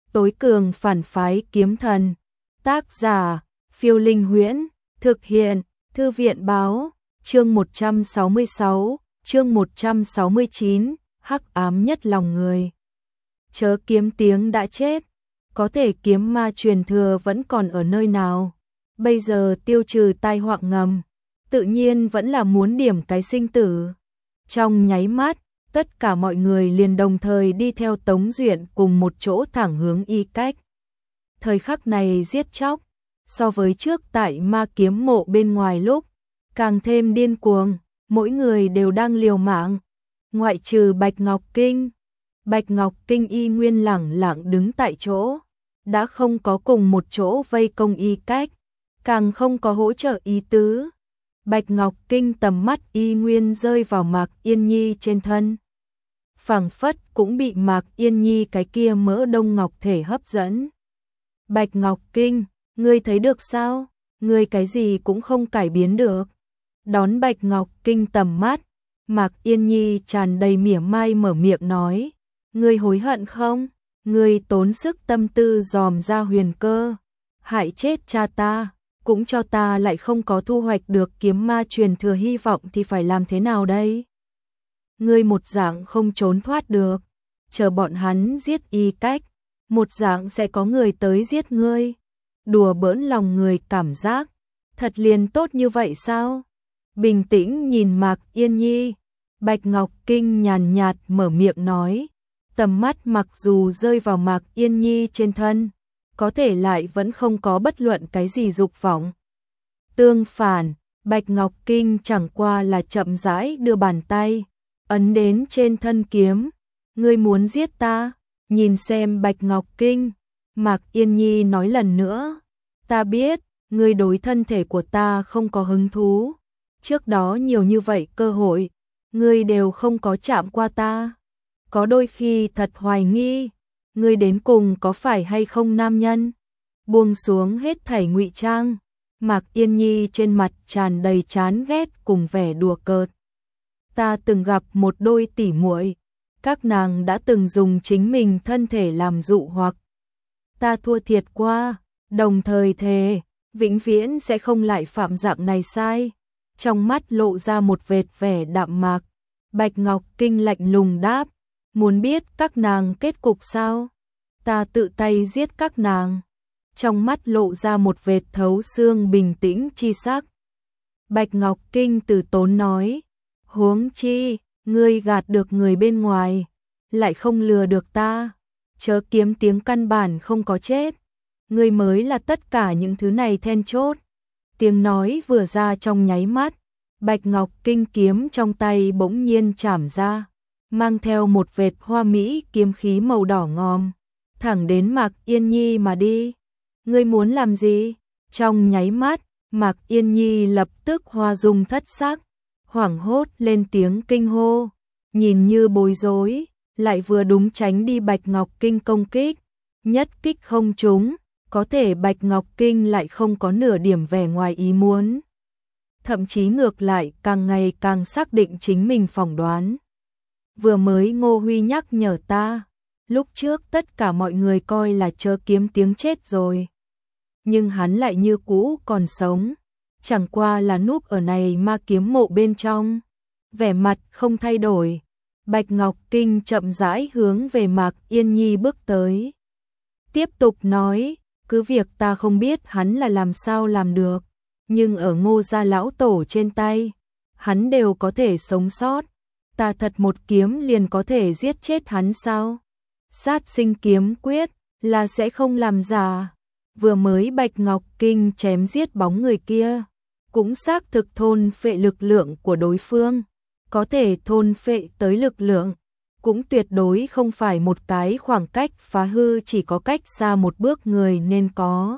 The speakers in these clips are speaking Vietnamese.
tối cường phản phái kiếm thần. Tác giả, Phiêu Linh Huyễn, thực hiện, Thư viện báo, chương 166, chương 169, hắc ám nhất lòng người. Chớ kiếm tiếng đã chết, có thể kiếm ma truyền thừa vẫn còn ở nơi nào. Bây giờ tiêu trừ tai họa ngầm, tự nhiên vẫn là muốn điểm cái sinh tử. Trong nháy mắt, tất cả mọi người liền đồng thời đi theo Tống Duyện cùng một chỗ thẳng hướng Y Cách. Thời khắc này giết chóc, so với trước tại ma kiếm mộ bên ngoài lúc, càng thêm điên cuồng, mỗi người đều đang liều mạng. Ngoại trừ Bạch Ngọc Kinh. Bạch Ngọc Kinh y nguyên lẳng lặng đứng tại chỗ, đã không có cùng một chỗ vây công Y Cách, càng không có hỗ trợ ý tứ. Bạch Ngọc Kinh tầm mắt y nguyên rơi vào Mạc Yên Nhi trên thân. Phảng phất cũng bị Mạc Yên Nhi cái kia mỡ đông ngọc thể hấp dẫn. Bạch Ngọc Kinh, ngươi thấy được sao? Ngươi cái gì cũng không cải biến được. Đón Bạch Ngọc Kinh tầm mắt, Mạc Yên Nhi tràn đầy mỉa mai mở miệng nói, ngươi hối hận không? Ngươi tốn sức tâm tư dòm ra huyền cơ, hại chết cha ta, cũng cho ta lại không có thu hoạch được kiếm ma truyền thừa hy vọng thì phải làm thế nào đây? Ngươi một dạng không trốn thoát được, chờ bọn hắn giết Y Cách, một dạng sẽ có người tới giết ngươi. Đùa bỡn lòng người cảm giác, thật liền tốt như vậy sao? Bình tĩnh nhìn Mạc Yên Nhi, Bạch Ngọc Kinh nhàn nhạt mở miệng nói, tầm mắt mặc dù rơi vào Mạc Yên Nhi trên thân, có thể lại vẫn không có bất luận cái gì dục vọng. Tương phản, Bạch Ngọc Kinh chẳng qua là chậm rãi đưa bàn tay ấn đến trên thân kiếm. Ngươi muốn giết ta? Nhìn xem Bạch Ngọc Kinh, Mạc Yên Nhi nói lần nữa, ta biết, ngươi đối thân thể của ta không có hứng thú. Trước đó nhiều như vậy cơ hội, ngươi đều không có chạm qua ta. Có đôi khi thật hoài nghi, ngươi đến cùng có phải hay không nam nhân. Buông xuống hết thảy ngụy trang, Mạc Yên Nhi trên mặt tràn đầy chán ghét cùng vẻ đùa cợt. Ta từng gặp một đôi tỷ muội, các nàng đã từng dùng chính mình thân thể làm dụ hoặc. Ta thua thiệt qua, đồng thời thề, vĩnh viễn sẽ không lại phạm dạng này sai. Trong mắt lộ ra một vệt vẻ đạm mạc, Bạch Ngọc Kinh lạnh lùng đáp, muốn biết các nàng kết cục sao? Ta tự tay giết các nàng. Trong mắt lộ ra một vệt thấu xương bình tĩnh chi sắc. Bạch Ngọc Kinh từ tốn nói, huống chi, ngươi gạt được người bên ngoài, lại không lừa được ta. Chớ kiếm tiếng căn bản không có chết, ngươi mới là tất cả những thứ này then chốt. Tiếng nói vừa ra trong nháy mắt, Bạch Ngọc Kinh kiếm trong tay bỗng nhiên chảm ra, mang theo một vệt hoa mỹ kiếm khí màu đỏ ngòm, thẳng đến Mạc Yên Nhi mà đi. Ngươi muốn làm gì? Trong nháy mắt, Mạc Yên Nhi lập tức hoa dung thất sắc, hoảng hốt lên tiếng kinh hô, nhìn như bối rối, lại vừa đúng tránh đi Bạch Ngọc Kinh công kích, nhất kích không trúng, có thể Bạch Ngọc Kinh lại không có nửa điểm vẻ ngoài ý muốn. Thậm chí ngược lại càng ngày càng xác định chính mình phỏng đoán. Vừa mới Ngô Huy nhắc nhở ta, lúc trước tất cả mọi người coi là Chớ kiếm tiếng chết rồi. Nhưng hắn lại như cũ còn sống, chẳng qua là núp ở này ma kiếm mộ bên trong. Vẻ mặt không thay đổi, Bạch Ngọc Kinh chậm rãi hướng về Mạc Yên Nhi bước tới. Tiếp tục nói, cứ việc ta không biết hắn là làm sao làm được, nhưng ở Ngô gia lão tổ trên tay, hắn đều có thể sống sót. Ta thật một kiếm liền có thể giết chết hắn sao? Sát sinh kiếm quyết là sẽ không làm giả. Vừa mới Bạch Ngọc Kinh chém giết bóng người kia, cũng xác thực thôn phệ lực lượng của đối phương. Có thể thôn phệ tới lực lượng, cũng tuyệt đối không phải một cái khoảng cách phá hư chỉ có cách xa một bước người nên có.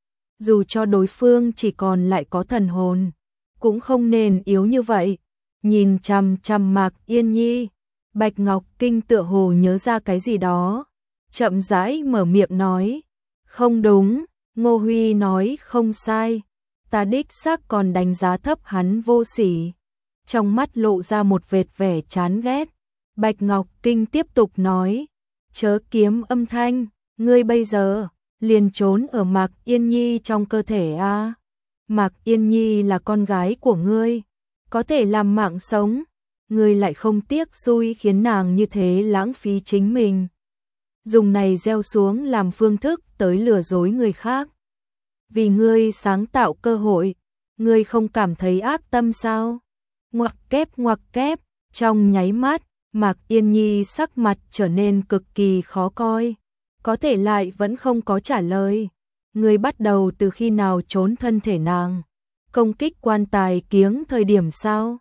Dù cho đối phương chỉ còn lại có thần hồn, cũng không nên yếu như vậy. Nhìn chằm chằm Mạc Yên Nhi, Bạch Ngọc Kinh tựa hồ nhớ ra cái gì đó, chậm rãi mở miệng nói, không đúng, Ngô Huy nói không sai, ta đích xác còn đánh giá thấp hắn vô sỉ. Trong mắt lộ ra một vệt vẻ chán ghét, Bạch Ngọc Kinh tiếp tục nói, chớ kiếm âm thanh, ngươi bây giờ liền trốn ở Mạc Yên Nhi trong cơ thể a. Mạc Yên Nhi là con gái của ngươi, có thể làm mạng sống, ngươi lại không tiếc xui khiến nàng như thế lãng phí chính mình. Dùng này gieo xuống làm phương thức tới lừa dối người khác. Vì ngươi sáng tạo cơ hội, ngươi không cảm thấy ác tâm sao? Ngoặc kép, trong nháy mắt, Mạc Yên Nhi sắc mặt trở nên cực kỳ khó coi, có thể lại vẫn không có trả lời. Ngươi bắt đầu từ khi nào trốn thân thể nàng? Công kích quan tài kiếng thời điểm sao?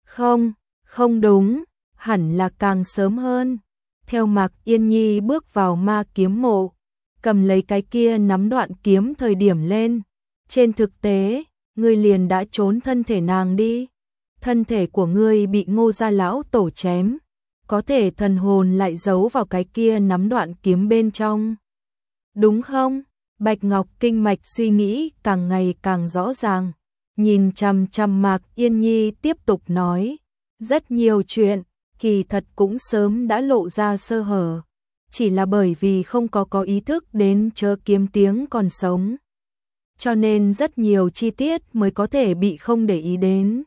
Không đúng, hẳn là càng sớm hơn. Theo Mạc Yên Nhi bước vào ma kiếm mộ, cầm lấy cái kia nắm đoạn kiếm thời điểm lên. Trên thực tế, ngươi liền đã trốn thân thể nàng đi. Thân thể của ngươi bị Ngô gia lão tổ chém, có thể thần hồn lại giấu vào cái kia nắm đoạn kiếm bên trong. Đúng không? Bạch Ngọc kinh mạch suy nghĩ càng ngày càng rõ ràng. Nhìn chằm chằm Mạc Yên Nhi tiếp tục nói. Rất nhiều chuyện, kỳ thật cũng sớm đã lộ ra sơ hở. Chỉ là bởi vì không có ý thức đến chớ kiếm tiếng còn sống. Cho nên rất nhiều chi tiết mới có thể bị không để ý đến.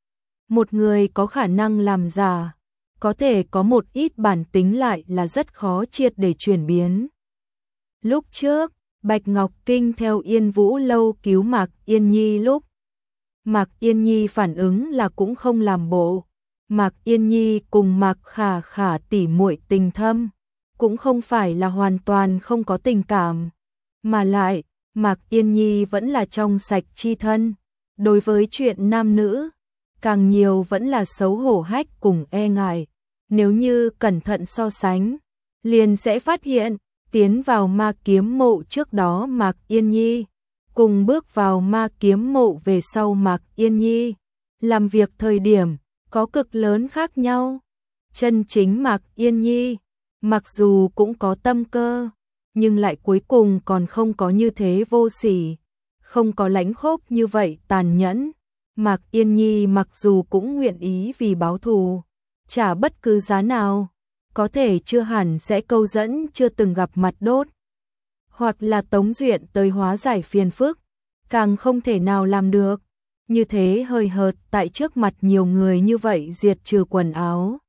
Một người có khả năng làm giả, có thể có một ít bản tính lại là rất khó triệt để chuyển biến. Lúc trước, Bạch Ngọc Kinh theo Yên Vũ Lâu cứu Mạc Yên Nhi lúc. Mạc Yên Nhi phản ứng là cũng không làm bộ. Mạc Yên Nhi cùng Mạc Khả Khả tỉ muội tình thâm, cũng không phải là hoàn toàn không có tình cảm. Mà lại, Mạc Yên Nhi vẫn là trong sạch chi thân. Đối với chuyện nam nữ, càng nhiều vẫn là xấu hổ hách cùng e ngại. Nếu như cẩn thận so sánh, liền sẽ phát hiện, tiến vào ma kiếm mộ trước đó Mạc Yên Nhi, cùng bước vào ma kiếm mộ về sau Mạc Yên Nhi, làm việc thời điểm, có cực lớn khác nhau. Chân chính Mạc Yên Nhi, mặc dù cũng có tâm cơ, nhưng lại cuối cùng còn không có như thế vô sỉ, không có lãnh khốc như vậy tàn nhẫn. Mạc Yên Nhi mặc dù cũng nguyện ý vì báo thù, trả bất cứ giá nào, có thể chưa hẳn sẽ câu dẫn chưa từng gặp mặt đốt, hoặc là tống duyện tới hóa giải phiền phức, càng không thể nào làm được. Như thế hời hợt tại trước mặt nhiều người như vậy diệt trừ quần áo,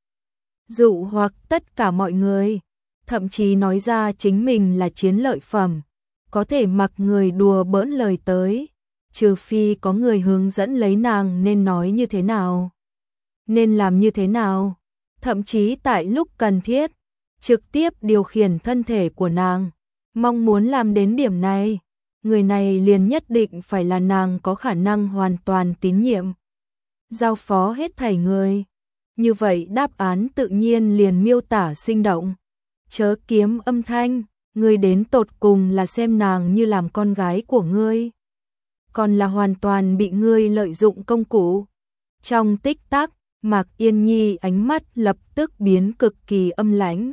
dụ hoặc tất cả mọi người, thậm chí nói ra chính mình là chiến lợi phẩm, có thể mặc người đùa bỡn lời tới, trừ phi có người hướng dẫn lấy nàng nên nói như thế nào, nên làm như thế nào, thậm chí tại lúc cần thiết, trực tiếp điều khiển thân thể của nàng, mong muốn làm đến điểm này. Người này liền nhất định phải là nàng có khả năng hoàn toàn tín nhiệm, giao phó hết thảy người. Như vậy đáp án tự nhiên liền miêu tả sinh động. Chớ kiếm âm thanh, ngươi đến tột cùng là xem nàng như làm con gái của ngươi, còn là hoàn toàn bị ngươi lợi dụng công cụ. Trong tích tắc, Mạc Yên Nhi ánh mắt lập tức biến cực kỳ âm lãnh.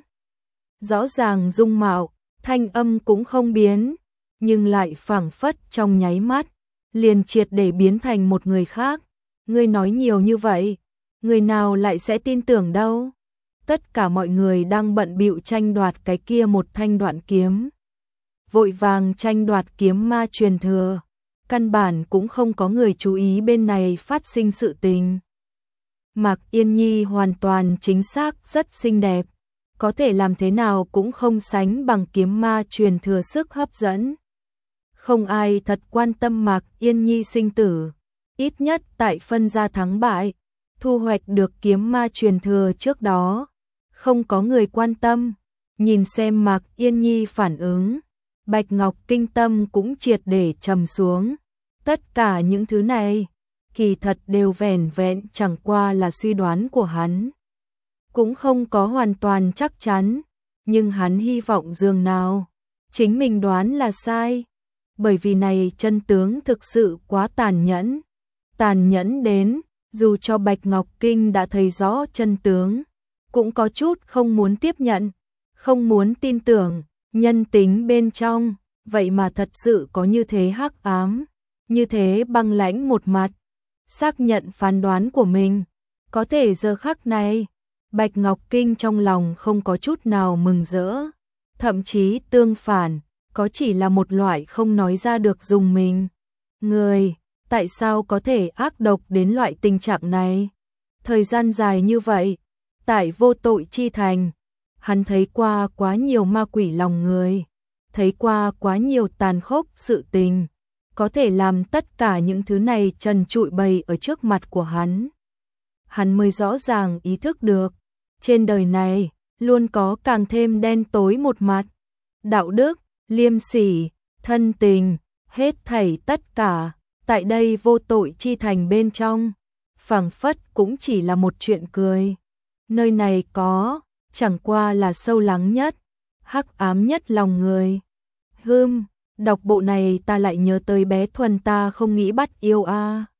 Rõ ràng dung mạo, thanh âm cũng không biến, nhưng lại phảng phất trong nháy mắt, liền triệt để biến thành một người khác. Ngươi nói nhiều như vậy, người nào lại sẽ tin tưởng đâu? Tất cả mọi người đang bận bịu tranh đoạt cái kia một thanh đoạn kiếm. Vội vàng tranh đoạt kiếm ma truyền thừa, căn bản cũng không có người chú ý bên này phát sinh sự tình. Mạc Yên Nhi hoàn toàn chính xác rất xinh đẹp, có thể làm thế nào cũng không sánh bằng kiếm ma truyền thừa sức hấp dẫn. Không ai thật quan tâm Mạc Yên Nhi sinh tử, ít nhất tại phân ra thắng bại, thu hoạch được kiếm ma truyền thừa trước đó, không có người quan tâm. Nhìn xem Mạc Yên Nhi phản ứng, Bạch Ngọc kinh tâm cũng triệt để trầm xuống. Tất cả những thứ này, kỳ thật đều vẻn vẹn chẳng qua là suy đoán của hắn, cũng không có hoàn toàn chắc chắn, nhưng hắn hy vọng dường nào chính mình đoán là sai. Bởi vì này chân tướng thực sự quá tàn nhẫn đến, dù cho Bạch Ngọc Kinh đã thấy rõ chân tướng, cũng có chút không muốn tiếp nhận, không muốn tin tưởng, nhân tính bên trong, vậy mà thật sự có như thế hắc ám, như thế băng lãnh một mặt. Xác nhận phán đoán của mình, có thể giờ khắc này, Bạch Ngọc Kinh trong lòng không có chút nào mừng rỡ, thậm chí tương phản, có chỉ là một loại không nói ra được dùng mình. Người, tại sao có thể ác độc đến loại tình trạng này? Thời gian dài như vậy, tại Vô Tội Chi Thành, hắn thấy qua quá nhiều ma quỷ lòng người, thấy qua quá nhiều tàn khốc sự tình, có thể làm tất cả những thứ này trần trụi bày ở trước mặt của hắn. Hắn mới rõ ràng ý thức được, trên đời này, luôn có càng thêm đen tối một mặt. Đạo đức, liêm sỉ, thân tình, hết thảy tất cả, tại đây Vô Tội Chi Thành bên trong, phảng phất cũng chỉ là một chuyện cười. Nơi này có, chẳng qua là sâu lắng nhất, hắc ám nhất lòng người. Đọc bộ này ta lại nhớ tới bé Thuần ta không nghĩ bắt yêu a.